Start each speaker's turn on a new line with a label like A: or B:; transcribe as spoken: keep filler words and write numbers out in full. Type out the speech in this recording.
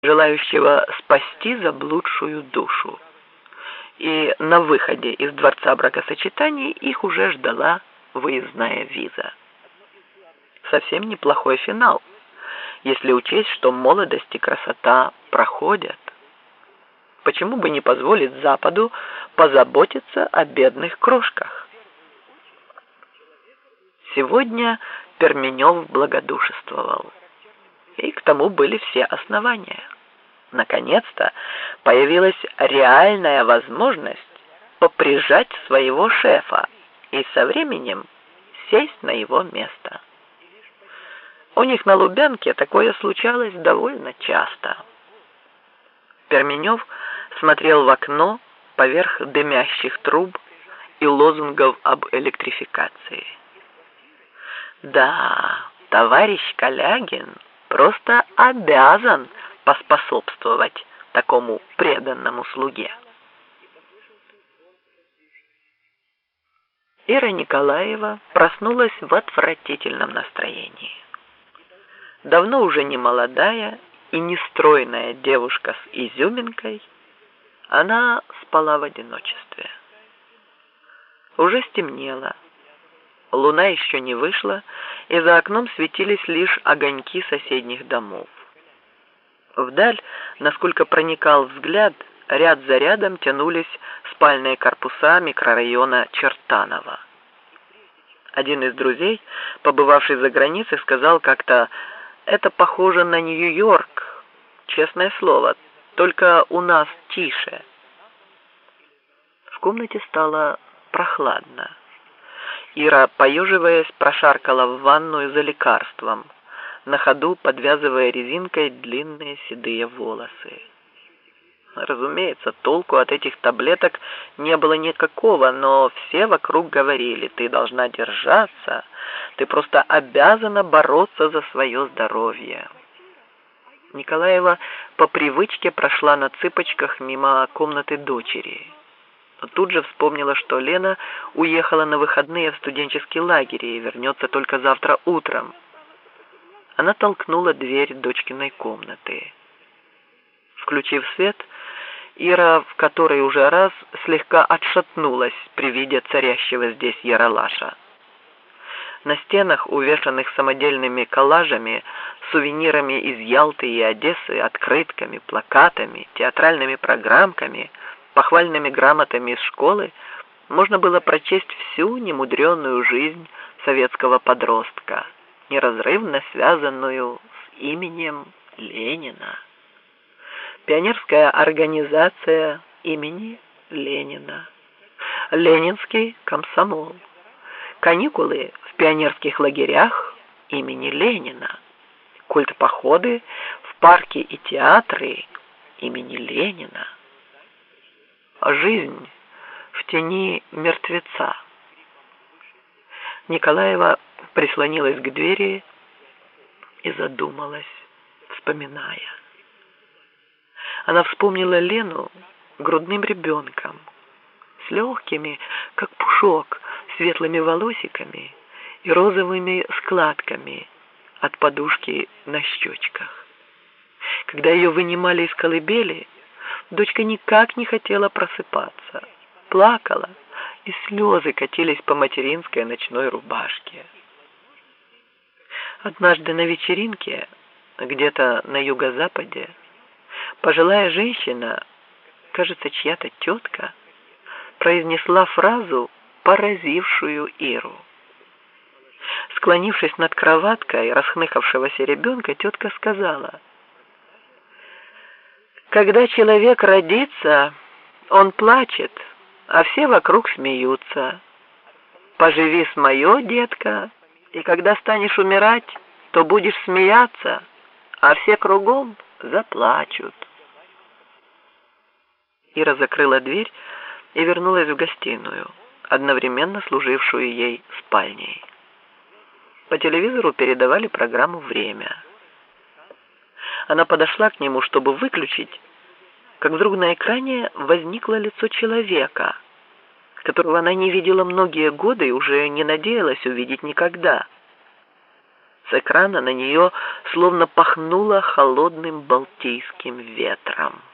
A: желающего спасти заблудшую душу. И на выходе из дворца бракосочетаний их уже ждала выездная виза. Совсем неплохой финал, если учесть, что молодость и красота проходят. Почему бы не позволить Западу позаботиться о бедных крошках? Сегодня Перменев благодушествовал. И к тому были все основания. Наконец-то появилась реальная возможность поприжать своего шефа и со временем сесть на его место. У них на Лубянке такое случалось довольно часто. Перменев смотрел в окно поверх дымящих труб и лозунгов об электрификации. Да, товарищ Калягин просто обязан поспособствовать такому преданному слуге. Ира Николаева проснулась в отвратительном настроении. Давно уже не молодая и не стройная девушка с изюминкой, она спала в одиночестве. Уже стемнело. Луна еще не вышла, и за окном светились лишь огоньки соседних домов. Вдаль, насколько проникал взгляд, ряд за рядом тянулись спальные корпуса микрорайона Чертаново. Один из друзей, побывавший за границей, сказал как-то: «Это похоже на Нью-Йорк, честное слово, только у нас тише». В комнате стало прохладно. Ира, поеживаясь, прошаркала в ванную за лекарством, на ходу подвязывая резинкой длинные седые волосы. Разумеется, толку от этих таблеток не было никакого, но все вокруг говорили: ты должна держаться, ты просто обязана бороться за свое здоровье. Николаева по привычке прошла на цыпочках мимо комнаты дочери. Но тут же вспомнила, что Лена уехала на выходные в студенческий лагерь и вернется только завтра утром. Она толкнула дверь дочкиной комнаты. Включив свет, Ира в который уже раз слегка отшатнулась при виде царящего здесь яролаша. На стенах, увешанных самодельными коллажами, сувенирами из Ялты и Одессы, открытками, плакатами, театральными программками, похвальными грамотами из школы, можно было прочесть всю немудреную жизнь советского подростка, неразрывно связанную с именем Ленина. Пионерская организация имени Ленина, Ленинский комсомол, каникулы в пионерских лагерях имени Ленина, культпоходы в парки и театры имени Ленина, жизнь в тени мертвеца. Николаева прислонилась к двери и задумалась, вспоминая. Она вспомнила Лену грудным ребенком, с легкими, как пушок, светлыми волосиками и розовыми складками от подушки на щечках. Когда ее вынимали из колыбели, дочка никак не хотела просыпаться, плакала, и слезы катились по материнской ночной рубашке. Однажды на вечеринке, где-то на юго-западе, пожилая женщина, кажется, чья-то тетка, произнесла фразу, поразившую Иру. Склонившись над кроваткой расхныкавшегося ребенка, тетка сказала: «Когда человек родится, он плачет, а все вокруг смеются. Поживи с моё, детка, и когда станешь умирать, то будешь смеяться, а все кругом заплачут». Ира закрыла дверь и вернулась в гостиную, одновременно служившую ей спальней. По телевизору передавали программу «Время». Она подошла к нему, чтобы выключить, как вдруг на экране возникло лицо человека, которого она не видела многие годы и уже не надеялась увидеть никогда. С экрана на нее словно пахнуло холодным балтийским ветром.